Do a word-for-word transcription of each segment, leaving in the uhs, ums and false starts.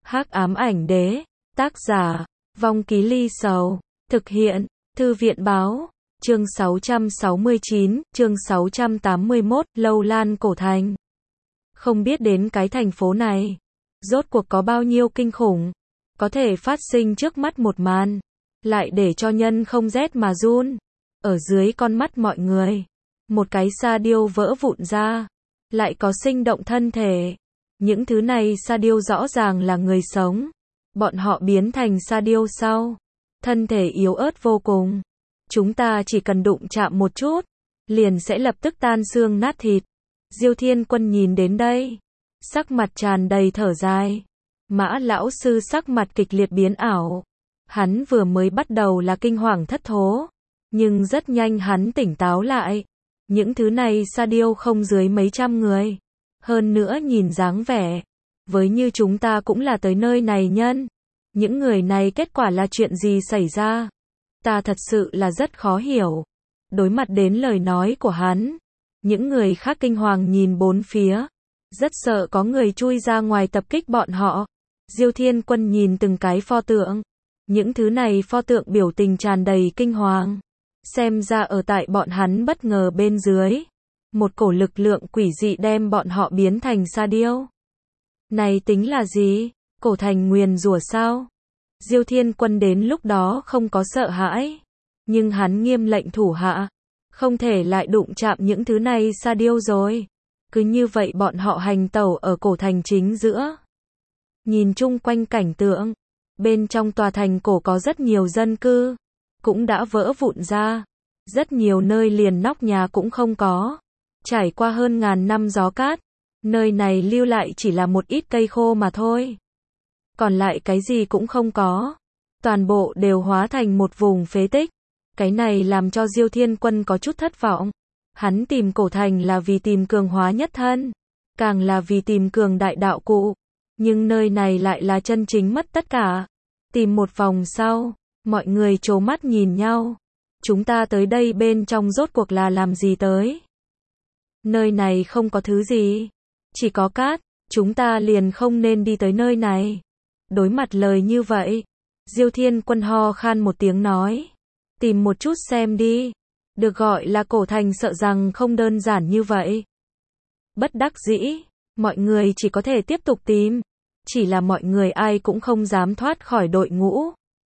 Hắc ám ảnh đế, tác giả, Vong Ký Ly Sầu, thực hiện, Thư viện báo, chương sáu trăm sáu mươi chín, chương sáu trăm tám mươi mốt, Lâu Lan Cổ Thành. Không biết đến cái thành phố này, rốt cuộc có bao nhiêu kinh khủng, có thể phát sinh trước mắt một màn, lại để cho nhân không rét mà run. Ở dưới con mắt mọi người, một cái sa điêu vỡ vụn ra, lại có sinh động thân thể. Những thứ này sa điêu rõ ràng là người sống. Bọn họ biến thành sa điêu sau, thân thể yếu ớt vô cùng. Chúng ta chỉ cần đụng chạm một chút, liền sẽ lập tức tan xương nát thịt. Diêu Thiên Quân nhìn đến đây, sắc mặt tràn đầy thở dài. Mã lão sư sắc mặt kịch liệt biến ảo. Hắn vừa mới bắt đầu là kinh hoàng thất thố, nhưng rất nhanh hắn tỉnh táo lại. Những thứ này sa điêu không dưới mấy trăm người. Hơn nữa nhìn dáng vẻ, với như chúng ta cũng là tới nơi này nhân. Những người này kết quả là chuyện gì xảy ra? Ta thật sự là rất khó hiểu. Đối mặt đến lời nói của hắn, những người khác kinh hoàng nhìn bốn phía, rất sợ có người chui ra ngoài tập kích bọn họ. Diêu Thiên Quân nhìn từng cái pho tượng. Những thứ này pho tượng biểu tình tràn đầy kinh hoàng. Xem ra ở tại bọn hắn bất ngờ bên dưới, một cổ lực lượng quỷ dị đem bọn họ biến thành sa điêu. Này tính là gì? Cổ thành nguyền rủa sao? Diêu Thiên Quân đến lúc đó không có sợ hãi, nhưng hắn nghiêm lệnh thủ hạ, không thể lại đụng chạm những thứ này sa điêu rồi. Cứ như vậy bọn họ hành tẩu ở cổ thành chính giữa. Nhìn chung quanh cảnh tượng, bên trong tòa thành cổ có rất nhiều dân cư, cũng đã vỡ vụn ra. Rất nhiều nơi liền nóc nhà cũng không có. Trải qua hơn ngàn năm gió cát, nơi này lưu lại chỉ là một ít cây khô mà thôi. Còn lại cái gì cũng không có. Toàn bộ đều hóa thành một vùng phế tích. Cái này làm cho Diêu Thiên Quân có chút thất vọng. Hắn tìm cổ thành là vì tìm cường hóa nhất thân, càng là vì tìm cường đại đạo cụ. Nhưng nơi này lại là chân chính mất tất cả. Tìm một vòng sau, mọi người trố mắt nhìn nhau. Chúng ta tới đây bên trong rốt cuộc là làm gì tới? Nơi này không có thứ gì, chỉ có cát, chúng ta liền không nên đi tới nơi này. Đối mặt lời như vậy, Diêu Thiên Quân ho khan một tiếng nói, tìm một chút xem đi. Được gọi là cổ thành sợ rằng không đơn giản như vậy. Bất đắc dĩ, mọi người chỉ có thể tiếp tục tìm, chỉ là mọi người ai cũng không dám thoát khỏi đội ngũ.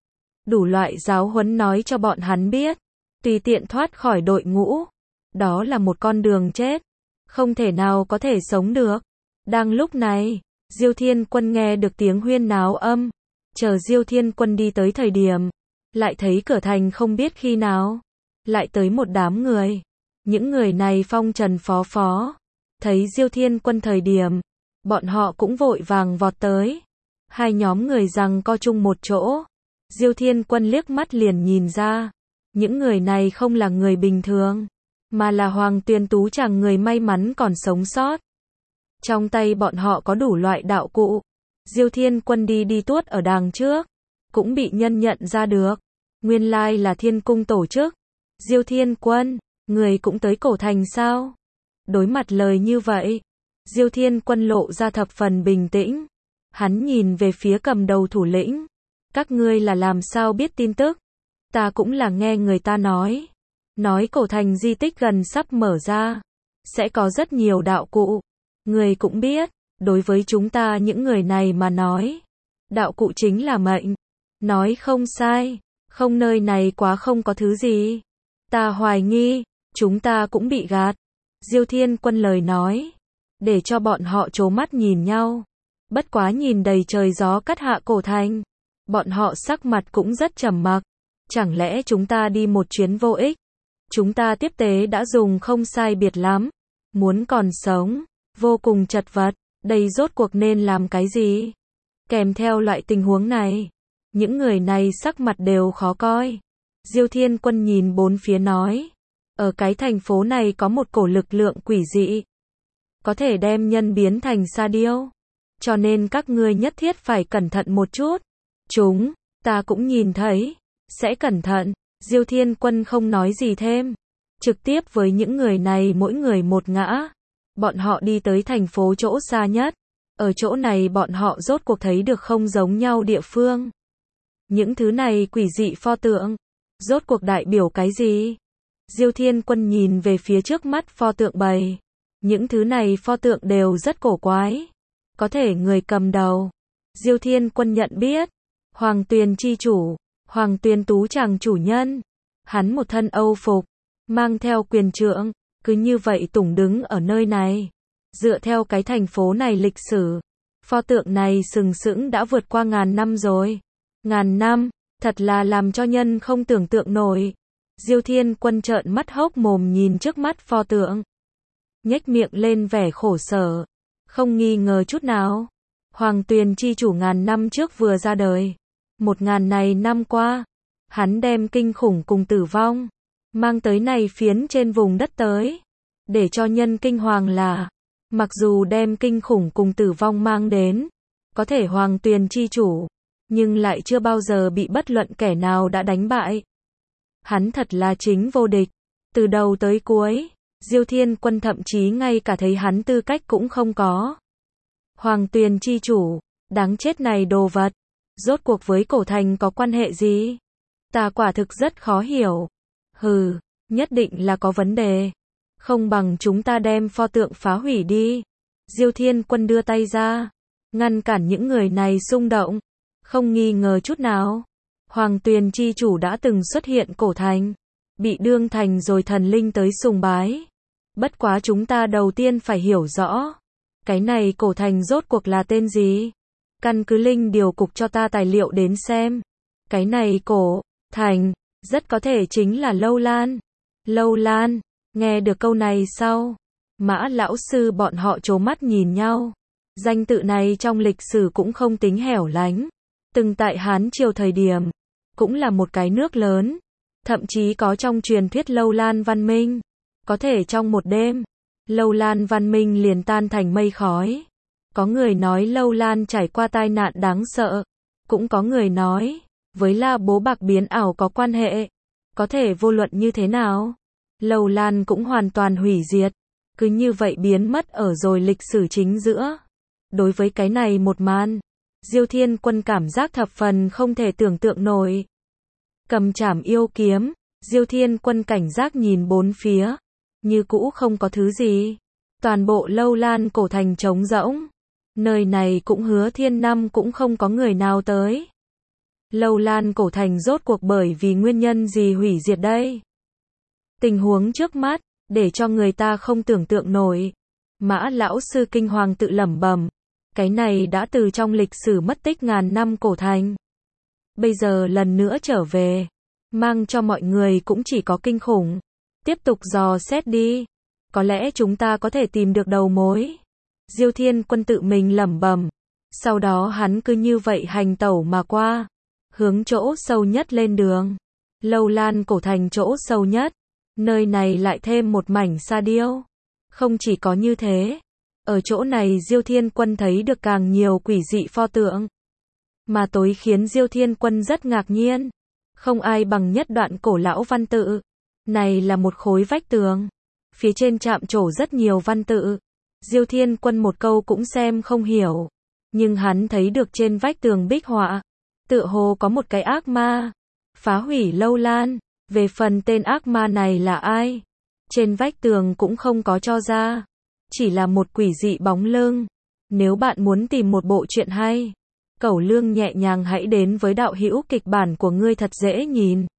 Đủ loại giáo huấn nói cho bọn hắn biết, tùy tiện thoát khỏi đội ngũ, đó là một con đường chết, không thể nào có thể sống được. Đang lúc này, Diêu Thiên Quân nghe được tiếng huyên náo âm, chờ Diêu Thiên Quân đi tới thời điểm, lại thấy cửa thành không biết khi nào, lại tới một đám người. Những người này phong trần phó phó, thấy Diêu Thiên Quân thời điểm, bọn họ cũng vội vàng vọt tới. Hai nhóm người giằng co chung một chỗ. Diêu Thiên Quân liếc mắt liền nhìn ra, những người này không là người bình thường, mà là Hoàng Tuyền Tú chàng người may mắn còn sống sót. Trong tay bọn họ có đủ loại đạo cụ. Diêu Thiên Quân đi đi tuốt ở đằng trước, cũng bị nhân nhận ra được. Nguyên lai là Thiên Cung tổ chức. Diêu Thiên Quân, người cũng tới cổ thành sao? Đối mặt lời như vậy, Diêu Thiên Quân lộ ra thập phần bình tĩnh. Hắn nhìn về phía cầm đầu thủ lĩnh. Các ngươi là làm sao biết tin tức? Ta cũng là nghe người ta nói. Nói cổ thành di tích gần sắp mở ra, sẽ có rất nhiều đạo cụ. Người cũng biết, đối với chúng ta những người này mà nói, đạo cụ chính là mệnh. Nói không sai, không nơi này quá không có thứ gì. Ta hoài nghi, chúng ta cũng bị gạt. Diêu Thiên Quân lời nói, để cho bọn họ trố mắt nhìn nhau. Bất quá nhìn đầy trời gió cắt hạ cổ thành, bọn họ sắc mặt cũng rất trầm mặc. Chẳng lẽ chúng ta đi một chuyến vô ích? Chúng ta tiếp tế đã dùng không sai biệt lắm. Muốn còn sống, vô cùng chật vật. Đây rốt cuộc nên làm cái gì? Kèm theo loại tình huống này, những người này sắc mặt đều khó coi. Diêu Thiên Quân nhìn bốn phía nói, ở cái thành phố này có một cổ lực lượng quỷ dị, có thể đem nhân biến thành sa điêu. Cho nên các ngươi nhất thiết phải cẩn thận một chút. Chúng, ta cũng nhìn thấy, sẽ cẩn thận. Diêu Thiên Quân không nói gì thêm, trực tiếp với những người này mỗi người một ngã. Bọn họ đi tới thành phố chỗ xa nhất, Ở chỗ này bọn họ rốt cuộc thấy được không giống nhau địa phương. Những thứ này quỷ dị pho tượng, rốt cuộc đại biểu cái gì? Diêu Thiên Quân nhìn về phía trước mắt pho tượng bày. Những thứ này pho tượng đều rất cổ quái. Có thể người cầm đầu. Diêu Thiên Quân nhận biết. Hoàng Tuyền chi chủ. Hoàng Tuyền Tú chàng chủ nhân. Hắn một thân Âu phục. Mang theo quyền trượng. Cứ như vậy tủng đứng ở nơi này. Dựa theo cái thành phố này lịch sử. Pho tượng này sừng sững đã vượt qua ngàn năm rồi. Ngàn năm. Thật là làm cho nhân không tưởng tượng nổi. Diêu Thiên Quân trợn mắt hốc mồm nhìn trước mắt pho tượng. Nhếch miệng lên vẻ khổ sở. Không nghi ngờ chút nào. Hoàng Tuyền chi chủ ngàn năm trước vừa ra đời. Một ngàn này năm qua. Hắn đem kinh khủng cùng tử vong. Mang tới này phiến trên vùng đất tới. Để cho nhân kinh hoàng là. Mặc dù đem kinh khủng cùng tử vong mang đến. Có thể Hoàng Tuyền chi chủ. Nhưng lại chưa bao giờ bị bất luận kẻ nào đã đánh bại. Hắn thật là chính vô địch. Từ đầu tới cuối. Diêu Thiên Quân thậm chí ngay cả thấy hắn tư cách cũng không có. Hoàng Tuyền chi chủ. Đáng chết này đồ vật. Rốt cuộc với cổ thành có quan hệ gì? Ta quả thực rất khó hiểu. Hừ. Nhất định là có vấn đề. Không bằng chúng ta đem pho tượng phá hủy đi. Diêu Thiên Quân đưa tay ra. Ngăn cản những người này xung động. Không nghi ngờ chút nào. Hoàng Tuyền chi chủ đã từng xuất hiện cổ thành. Bị đương thành rồi thần linh tới sùng bái. Bất quá chúng ta đầu tiên phải hiểu rõ. Cái này cổ thành rốt cuộc là tên gì? Căn cứ linh điều cục cho ta tài liệu đến xem. Cái này cổ thành rất có thể chính là Lâu Lan. Lâu Lan. Nghe được câu này sau. Mã lão sư bọn họ trố mắt nhìn nhau. Danh tự này trong lịch sử cũng không tính hẻo lánh. Từng tại Hán Triều thời điểm. Cũng là một cái nước lớn. Thậm chí có trong truyền thuyết Lâu Lan văn minh. Có thể trong một đêm. Lâu Lan văn minh liền tan thành mây khói. Có người nói Lâu Lan trải qua tai nạn đáng sợ. Cũng có người nói. Với La Bố Bạc biến ảo có quan hệ. Có thể vô luận như thế nào. Lâu Lan cũng hoàn toàn hủy diệt. Cứ như vậy biến mất ở rồi lịch sử chính giữa. Đối với cái này một màn. Diêu Thiên Quân cảm giác thập phần không thể tưởng tượng nổi. Cầm chảm yêu kiếm. Diêu Thiên Quân cảnh giác nhìn bốn phía. Như cũ không có thứ gì. Toàn bộ Lâu Lan cổ thành trống rỗng. Nơi này cũng hứa thiên năm cũng không có người nào tới. Lâu Lan cổ thành rốt cuộc bởi vì nguyên nhân gì hủy diệt đây? Tình huống trước mắt, để cho người ta không tưởng tượng nổi. Mã lão sư kinh hoàng tự lẩm bẩm. Cái này đã từ trong lịch sử mất tích ngàn năm cổ thành. Bây giờ lần nữa trở về. Mang cho mọi người cũng chỉ có kinh khủng. Tiếp tục dò xét đi. Có lẽ chúng ta có thể tìm được đầu mối. Diêu Thiên Quân tự mình lẩm bẩm. Sau đó hắn cứ như vậy hành tẩu mà qua. Hướng chỗ sâu nhất lên đường. Lâu Lan cổ thành chỗ sâu nhất. Nơi này lại thêm một mảnh sa điêu. Không chỉ có như thế. Ở chỗ này Diêu Thiên Quân thấy được càng nhiều quỷ dị pho tượng. Mà tối khiến Diêu Thiên Quân rất ngạc nhiên. Không ai bằng nhất đoạn cổ lão văn tự. Này là một khối vách tường. Phía trên chạm trổ rất nhiều văn tự. Diêu Thiên Quân một câu cũng xem không hiểu. Nhưng hắn thấy được trên vách tường bích họa. Tựa hồ có một cái ác ma. Phá hủy Lâu Lan. Về phần tên ác ma này là ai? Trên vách tường cũng không có cho ra. Chỉ là một quỷ dị bóng lưng. Nếu bạn muốn tìm một bộ truyện hay. Cẩu Lương nhẹ nhàng hãy đến với đạo hữu kịch bản của ngươi thật dễ nhìn.